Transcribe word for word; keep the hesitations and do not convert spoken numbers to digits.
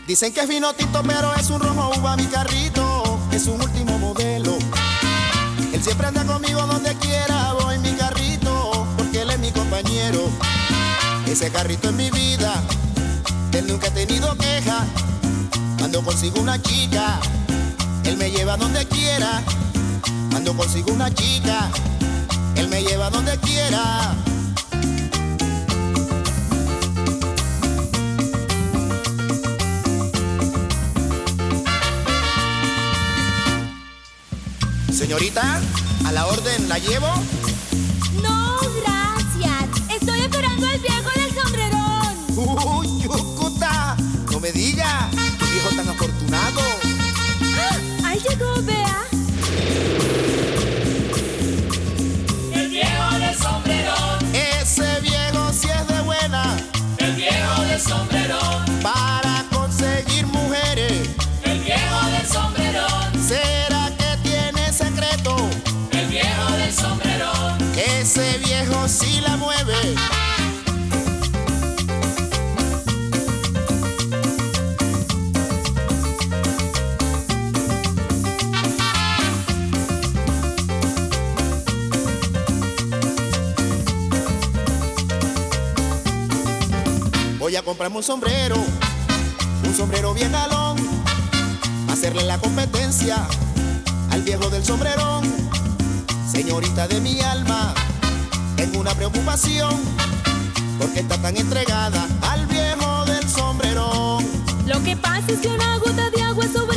Dicen que es vino tinto, pero es un rojo uva mi carrito, es un último modelo. Él siempre anda conmigo donde quiera voy mi carrito, porque él es mi compañero. Ese carrito es mi vida, él nunca ha tenido queja. Cuando consigo una chica, él me lleva donde quiera. Cuando consigo una chica, él me lleva donde quiera. Señorita, a la orden, ¿la llevo? No, gracias. Estoy esperando al viejo del sombrerón. ¡Uy, Yucuta! No me diga, qué viejo tan afortunado. ¡Ah! Ahí llegó, vea. El viejo del sombrerón. Ese viejo sí es de buena. El viejo del sombrerón. Para conseguir mujeres. El viejo del sombrerón. ¿Será que tiene secreto? El viejo del sombrerón. Ese viejo sí la mueve. Voy a comprarme un sombrero, un sombrero bien galón, hacerle la competencia al viejo del sombrerón. Señorita de mi alma, tengo una preocupación, porque está tan entregada al viejo del sombrerón. Lo que pasa es que una gota de agua sobre